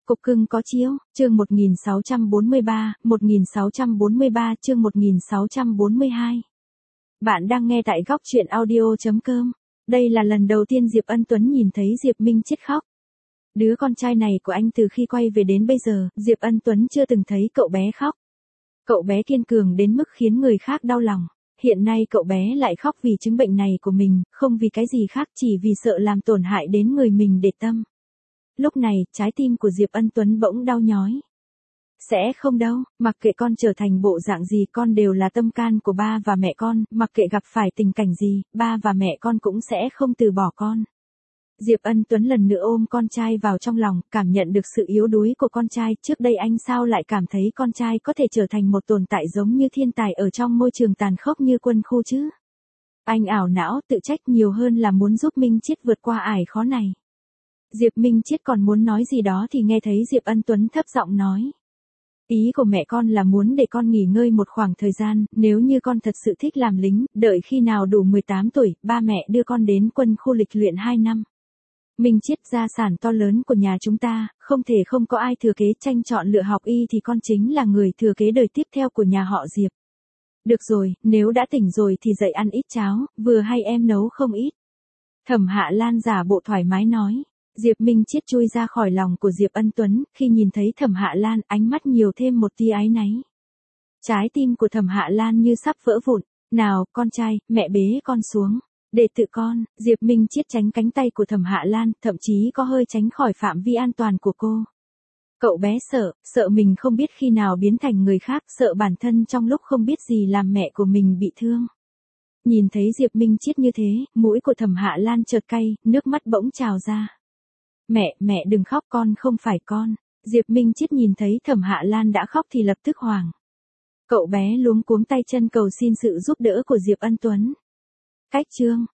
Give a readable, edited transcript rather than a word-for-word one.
Cục cưng có chiếu, chương 1643, chương 1642. Bạn đang nghe tại góc truyện audio.com. Đây là lần đầu tiên Diệp Ân Tuấn nhìn thấy Diệp Minh Chiết khóc. Đứa con trai này của anh từ khi quay về đến bây giờ, Diệp Ân Tuấn chưa từng thấy cậu bé khóc. Cậu bé kiên cường đến mức khiến người khác đau lòng. Hiện nay cậu bé lại khóc vì chứng bệnh này của mình, không vì cái gì khác, chỉ vì sợ làm tổn hại đến người mình để tâm. Lúc này, trái tim của Diệp Ân Tuấn bỗng đau nhói. Sẽ không đâu, mặc kệ con trở thành bộ dạng gì, con đều là tâm can của ba và mẹ con, mặc kệ gặp phải tình cảnh gì, ba và mẹ con cũng sẽ không từ bỏ con. Diệp Ân Tuấn lần nữa ôm con trai vào trong lòng, cảm nhận được sự yếu đuối của con trai. Trước đây anh sao lại cảm thấy con trai có thể trở thành một tồn tại giống như thiên tài ở trong môi trường tàn khốc như quân khu chứ? Anh ảo não, tự trách nhiều hơn là muốn giúp Minh Chiết vượt qua ải khó này. Diệp Minh Chiết còn muốn nói gì đó thì nghe thấy Diệp Ân Tuấn thấp giọng nói. Ý của mẹ con là muốn để con nghỉ ngơi một khoảng thời gian, nếu như con thật sự thích làm lính, đợi khi nào đủ 18 tuổi, ba mẹ đưa con đến quân khu lịch luyện 2 năm. Minh Chiết, gia sản to lớn của nhà chúng ta, không thể không có ai thừa kế, tranh chọn lựa học y thì con chính là người thừa kế đời tiếp theo của nhà họ Diệp. Được rồi, nếu đã tỉnh rồi thì dậy ăn ít cháo, vừa hay em nấu không ít. Thẩm Hạ Lan giả bộ thoải mái nói. Diệp Minh Chiết chui ra khỏi lòng của Diệp Ân Tuấn, khi nhìn thấy Thẩm Hạ Lan, ánh mắt nhiều thêm một tia áy náy. Trái tim của Thẩm Hạ Lan như sắp vỡ vụn. Nào, con trai, mẹ bế con xuống. Để tự con. Diệp Minh Chiết tránh cánh tay của Thẩm Hạ Lan, thậm chí có hơi tránh khỏi phạm vi an toàn của cô. Cậu bé sợ mình không biết khi nào biến thành người khác, sợ bản thân trong lúc không biết gì làm mẹ của mình bị thương. Nhìn thấy Diệp Minh Chiết như thế, mũi của Thẩm Hạ Lan chợt cay, nước mắt bỗng trào ra. Mẹ đừng khóc, con không phải con. Diệp Minh Chiết nhìn thấy Thẩm Hạ Lan đã khóc thì lập tức hoảng. Cậu bé luống cuống tay chân cầu xin sự giúp đỡ của Diệp Ân Tuấn. Cách chương